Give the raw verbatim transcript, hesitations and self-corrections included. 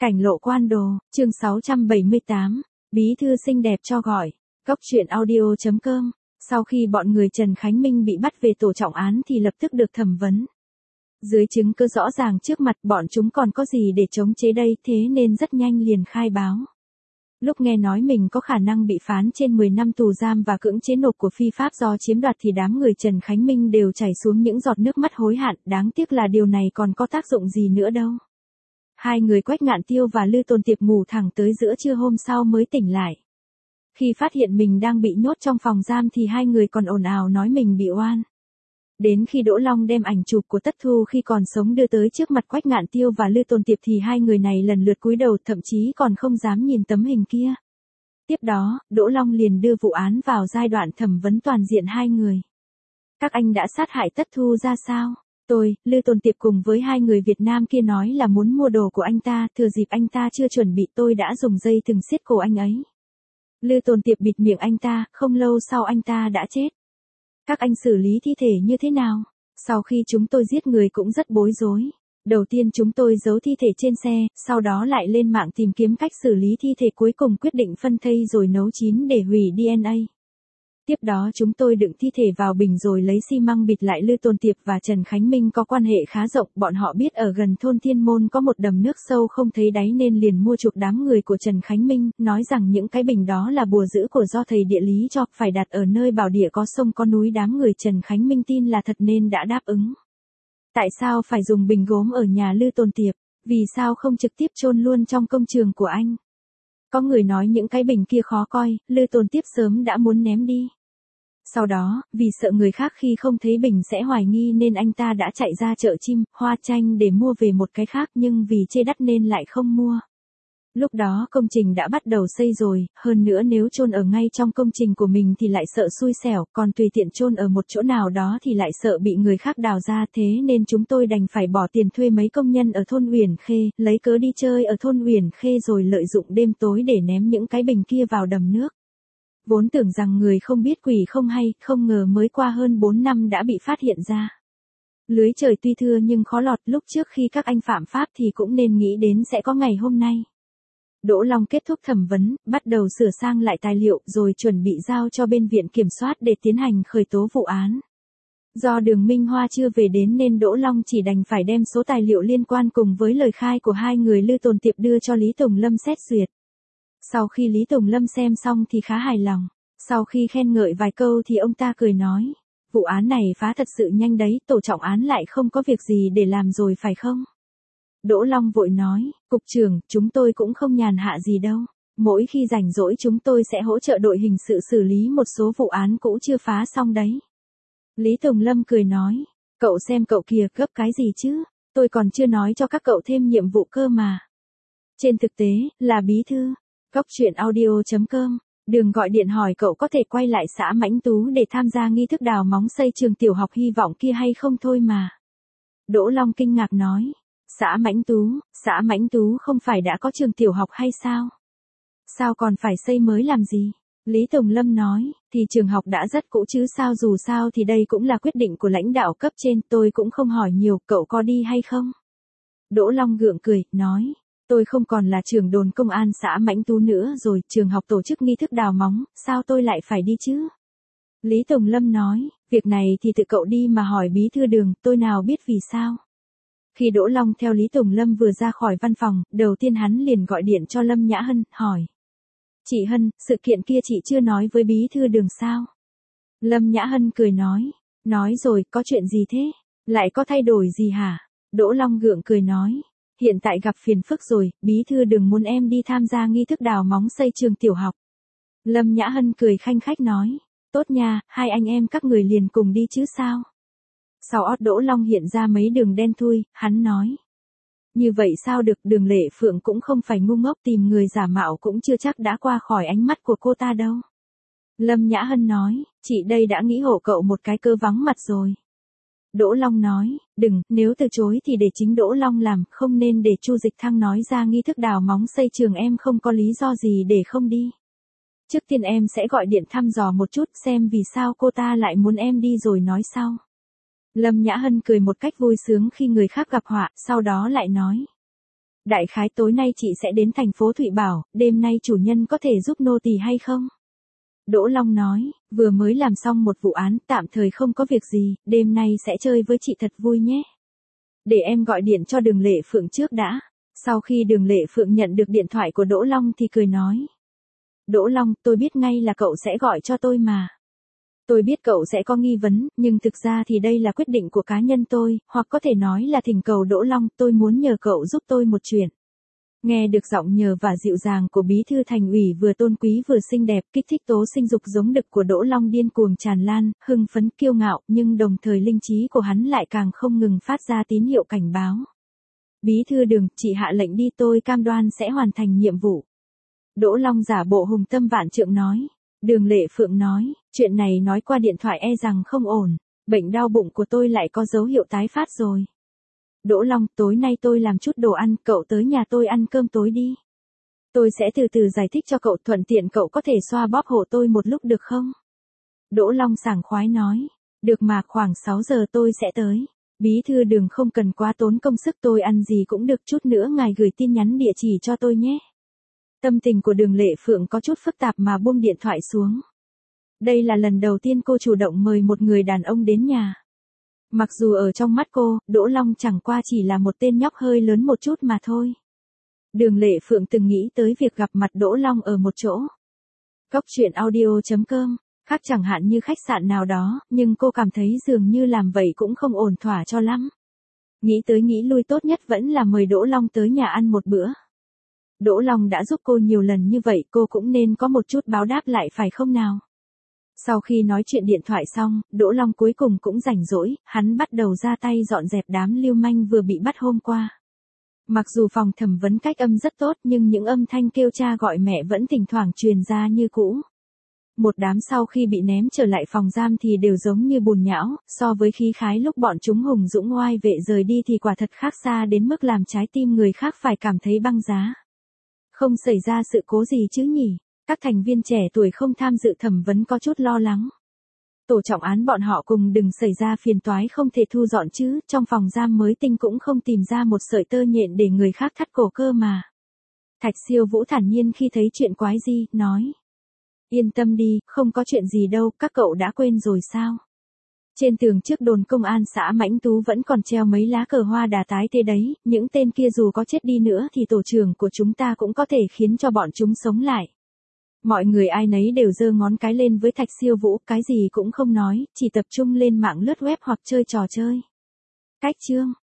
Cảnh lộ quan đồ, chương sáu trăm bảy mươi tám, bí thư xinh đẹp cho gọi. Cốc truyện audio chấm com. Sau khi bọn người Trần Khánh Minh bị bắt về tổ trọng án thì lập tức được thẩm vấn. Dưới chứng cứ rõ ràng trước mặt bọn chúng còn có gì để chống chế đây, thế nên rất nhanh liền khai báo. Lúc nghe nói mình có khả năng bị phán trên mười năm tù giam và cưỡng chế nộp của phi pháp do chiếm đoạt thì đám người Trần Khánh Minh đều chảy xuống những giọt nước mắt hối hận, đáng tiếc là điều này còn có tác dụng gì nữa đâu. Hai người Quách Ngạn Tiêu và Lư Tôn Tiệp ngủ thẳng tới giữa trưa hôm sau mới tỉnh lại. Khi phát hiện mình đang bị nhốt trong phòng giam thì hai người còn ồn ào nói mình bị oan. Đến khi Đỗ Long đem ảnh chụp của Tất Thu khi còn sống đưa tới trước mặt Quách Ngạn Tiêu và Lư Tôn Tiệp thì hai người này lần lượt cúi đầu, thậm chí còn không dám nhìn tấm hình kia. Tiếp đó, Đỗ Long liền đưa vụ án vào giai đoạn thẩm vấn toàn diện hai người. Các anh đã sát hại Tất Thu ra sao? Tôi, Lư Tôn Tiệp cùng với hai người Việt Nam kia nói là muốn mua đồ của anh ta, thừa dịp anh ta chưa chuẩn bị tôi đã dùng dây thừng siết cổ anh ấy. Lư Tôn Tiệp bịt miệng anh ta, không lâu sau anh ta đã chết. Các anh xử lý thi thể như thế nào? Sau khi chúng tôi giết người cũng rất bối rối. Đầu tiên chúng tôi giấu thi thể trên xe, sau đó lại lên mạng tìm kiếm cách xử lý thi thể, cuối cùng quyết định phân thây rồi nấu chín để hủy đê en a. Tiếp đó chúng tôi đựng thi thể vào bình rồi lấy xi măng bịt lại. Lư Tôn Tiệp và Trần Khánh Minh có quan hệ khá rộng, bọn họ biết ở gần thôn Thiên Môn có một đầm nước sâu không thấy đáy nên liền mua chuộc đám người của Trần Khánh Minh, nói rằng những cái bình đó là bùa giữ của do thầy địa lý cho, phải đặt ở nơi bảo địa có sông có núi. Đám người Trần Khánh Minh tin là thật nên đã đáp ứng. Tại sao phải dùng bình gốm ở nhà Lư Tôn Tiệp? Vì sao không trực tiếp chôn luôn trong công trường của anh? Có người nói những cái bình kia khó coi, Lư Tôn Tiệp sớm đã muốn ném đi. Sau đó, vì sợ người khác khi không thấy bình sẽ hoài nghi nên anh ta đã chạy ra chợ Chim, Hoa Chanh để mua về một cái khác, nhưng vì chê đắt nên lại không mua. Lúc đó công trình đã bắt đầu xây rồi, hơn nữa nếu chôn ở ngay trong công trình của mình thì lại sợ xui xẻo, còn tùy tiện chôn ở một chỗ nào đó thì lại sợ bị người khác đào ra, thế nên chúng tôi đành phải bỏ tiền thuê mấy công nhân ở thôn Uyển Khê, lấy cớ đi chơi ở thôn Uyển Khê rồi lợi dụng đêm tối để ném những cái bình kia vào đầm nước. Vốn tưởng rằng người không biết quỷ không hay, không ngờ mới qua hơn bốn năm đã bị phát hiện ra. Lưới trời tuy thưa nhưng khó lọt, lúc trước khi các anh phạm pháp thì cũng nên nghĩ đến sẽ có ngày hôm nay. Đỗ Long kết thúc thẩm vấn, bắt đầu sửa sang lại tài liệu rồi chuẩn bị giao cho bên viện kiểm soát để tiến hành khởi tố vụ án. Do Đường Minh Hoa chưa về đến nên Đỗ Long chỉ đành phải đem số tài liệu liên quan cùng với lời khai của hai người Lư Tôn Tiệp đưa cho Lý Tùng Lâm xét duyệt. Sau khi Lý Tùng Lâm xem xong thì khá hài lòng. Sau khi khen ngợi vài câu thì ông ta cười nói, vụ án này phá thật sự nhanh đấy, tổ trọng án lại không có việc gì để làm rồi phải không? Đỗ Long vội nói, cục trưởng, chúng tôi cũng không nhàn hạ gì đâu. Mỗi khi rảnh rỗi chúng tôi sẽ hỗ trợ đội hình sự xử lý một số vụ án cũ chưa phá xong đấy. Lý Tùng Lâm cười nói, cậu xem cậu kìa, gấp cái gì chứ? Tôi còn chưa nói cho các cậu thêm nhiệm vụ cơ mà. Trên thực tế, là bí thư. Cốc truyện audio chấm com. Đường gọi điện hỏi cậu có thể quay lại xã Mãnh Tú để tham gia nghi thức đào móng xây trường tiểu học hy vọng kia hay không thôi mà. Đỗ Long kinh ngạc nói, xã Mãnh Tú, xã Mãnh Tú không phải đã có trường tiểu học hay sao? Sao còn phải xây mới làm gì? Lý Tùng Lâm nói, thì trường học đã rất cũ chứ sao, dù sao thì đây cũng là quyết định của lãnh đạo cấp trên, tôi cũng không hỏi nhiều, cậu có đi hay không? Đỗ Long gượng cười, nói, tôi không còn là trưởng đồn công an xã Mãnh Tú nữa rồi, trường học tổ chức nghi thức đào móng, sao tôi lại phải đi chứ? Lý Tùng Lâm nói, việc này thì tự cậu đi mà hỏi bí thư Đường, tôi nào biết vì sao. Khi Đỗ Long theo Lý Tùng Lâm vừa ra khỏi văn phòng, đầu tiên hắn liền gọi điện cho Lâm Nhã Hân, hỏi. Chị Hân, sự kiện kia chị chưa nói với bí thư Đường sao? Lâm Nhã Hân cười nói, nói rồi, có chuyện gì thế? Lại có thay đổi gì hả? Đỗ Long gượng cười nói. Hiện tại gặp phiền phức rồi, bí thư Đường muốn em đi tham gia nghi thức đào móng xây trường tiểu học. Lâm Nhã Hân cười khanh khách nói, tốt nha, hai anh em các người liền cùng đi chứ sao? Sau ót Đỗ Long hiện ra mấy đường đen thui, hắn nói. Như vậy sao được, Đường Lệ Phượng cũng không phải ngu ngốc, tìm người giả mạo cũng chưa chắc đã qua khỏi ánh mắt của cô ta đâu. Lâm Nhã Hân nói, chị đây đã nghĩ hộ cậu một cái cơ vắng mặt rồi. Đỗ Long nói, đừng, nếu từ chối thì để chính Đỗ Long làm, không nên để Chu Dịch Thăng nói ra nghi thức đào móng xây trường, em không có lý do gì để không đi. Trước tiên em sẽ gọi điện thăm dò một chút xem vì sao cô ta lại muốn em đi rồi nói sau. Lâm Nhã Hân cười một cách vui sướng khi người khác gặp họa, sau đó lại nói. Đại khái tối nay chị sẽ đến thành phố Thụy Bảo, đêm nay chủ nhân có thể giúp nô tỳ hay không? Đỗ Long nói, vừa mới làm xong một vụ án, tạm thời không có việc gì, đêm nay sẽ chơi với chị thật vui nhé. Để em gọi điện cho Đường Lệ Phượng trước đã. Sau khi Đường Lệ Phượng nhận được điện thoại của Đỗ Long thì cười nói. Đỗ Long, tôi biết ngay là cậu sẽ gọi cho tôi mà. Tôi biết cậu sẽ có nghi vấn, nhưng thực ra thì đây là quyết định của cá nhân tôi, hoặc có thể nói là thỉnh cầu Đỗ Long, tôi muốn nhờ cậu giúp tôi một chuyện. Nghe được giọng nhờ và dịu dàng của bí thư thành ủy vừa tôn quý vừa xinh đẹp, kích thích tố sinh dục giống đực của Đỗ Long điên cuồng tràn lan, hưng phấn kiêu ngạo, nhưng đồng thời linh trí của hắn lại càng không ngừng phát ra tín hiệu cảnh báo. Bí thư Đường, chị hạ lệnh đi, tôi cam đoan sẽ hoàn thành nhiệm vụ. Đỗ Long giả bộ hùng tâm vạn trượng nói. Đường Lệ Phượng nói, chuyện này nói qua điện thoại e rằng không ổn, bệnh đau bụng của tôi lại có dấu hiệu tái phát rồi. Đỗ Long, tối nay tôi làm chút đồ ăn, cậu tới nhà tôi ăn cơm tối đi. Tôi sẽ từ từ giải thích cho cậu, thuận tiện cậu có thể xoa bóp hộ tôi một lúc được không? Đỗ Long sảng khoái nói, được mà, khoảng sáu giờ tôi sẽ tới. Bí thư Đường không cần quá tốn công sức, tôi ăn gì cũng được, chút nữa ngài gửi tin nhắn địa chỉ cho tôi nhé. Tâm tình của Đường Lệ Phượng có chút phức tạp mà buông điện thoại xuống. Đây là lần đầu tiên cô chủ động mời một người đàn ông đến nhà. Mặc dù ở trong mắt cô, Đỗ Long chẳng qua chỉ là một tên nhóc hơi lớn một chút mà thôi. Đường Lệ Phượng từng nghĩ tới việc gặp mặt Đỗ Long ở một chỗ. Cốc truyện audio chấm com, khác chẳng hạn như khách sạn nào đó, nhưng cô cảm thấy dường như làm vậy cũng không ổn thỏa cho lắm. Nghĩ tới nghĩ lui, tốt nhất vẫn là mời Đỗ Long tới nhà ăn một bữa. Đỗ Long đã giúp cô nhiều lần như vậy, cô cũng nên có một chút báo đáp lại phải không nào? Sau khi nói chuyện điện thoại xong, Đỗ Long cuối cùng cũng rảnh rỗi, hắn bắt đầu ra tay dọn dẹp đám lưu manh vừa bị bắt hôm qua. Mặc dù phòng thẩm vấn cách âm rất tốt, nhưng những âm thanh kêu cha gọi mẹ vẫn thỉnh thoảng truyền ra như cũ. Một đám sau khi bị ném trở lại phòng giam thì đều giống như bùn nhão, so với khí khái lúc bọn chúng hùng dũng oai vệ rời đi thì quả thật khác xa đến mức làm trái tim người khác phải cảm thấy băng giá. Không xảy ra sự cố gì chứ nhỉ? Các thành viên trẻ tuổi không tham dự thẩm vấn có chút lo lắng. Tổ trọng án bọn họ cùng đừng xảy ra phiền toái không thể thu dọn chứ, trong phòng giam mới tinh cũng không tìm ra một sợi tơ nhện để người khác thắt cổ cơ mà. Thạch Siêu Vũ thản nhiên khi thấy chuyện quái gì, nói. Yên tâm đi, không có chuyện gì đâu, các cậu đã quên rồi sao? Trên tường trước đồn công an xã Mãnh Tú vẫn còn treo mấy lá cờ hoa đà tái thế đấy, những tên kia dù có chết đi nữa thì tổ trưởng của chúng ta cũng có thể khiến cho bọn chúng sống lại. Mọi người ai nấy đều giơ ngón cái lên với Thạch Siêu Vũ, cái gì cũng không nói, chỉ tập trung lên mạng lướt web hoặc chơi trò chơi. Cách chương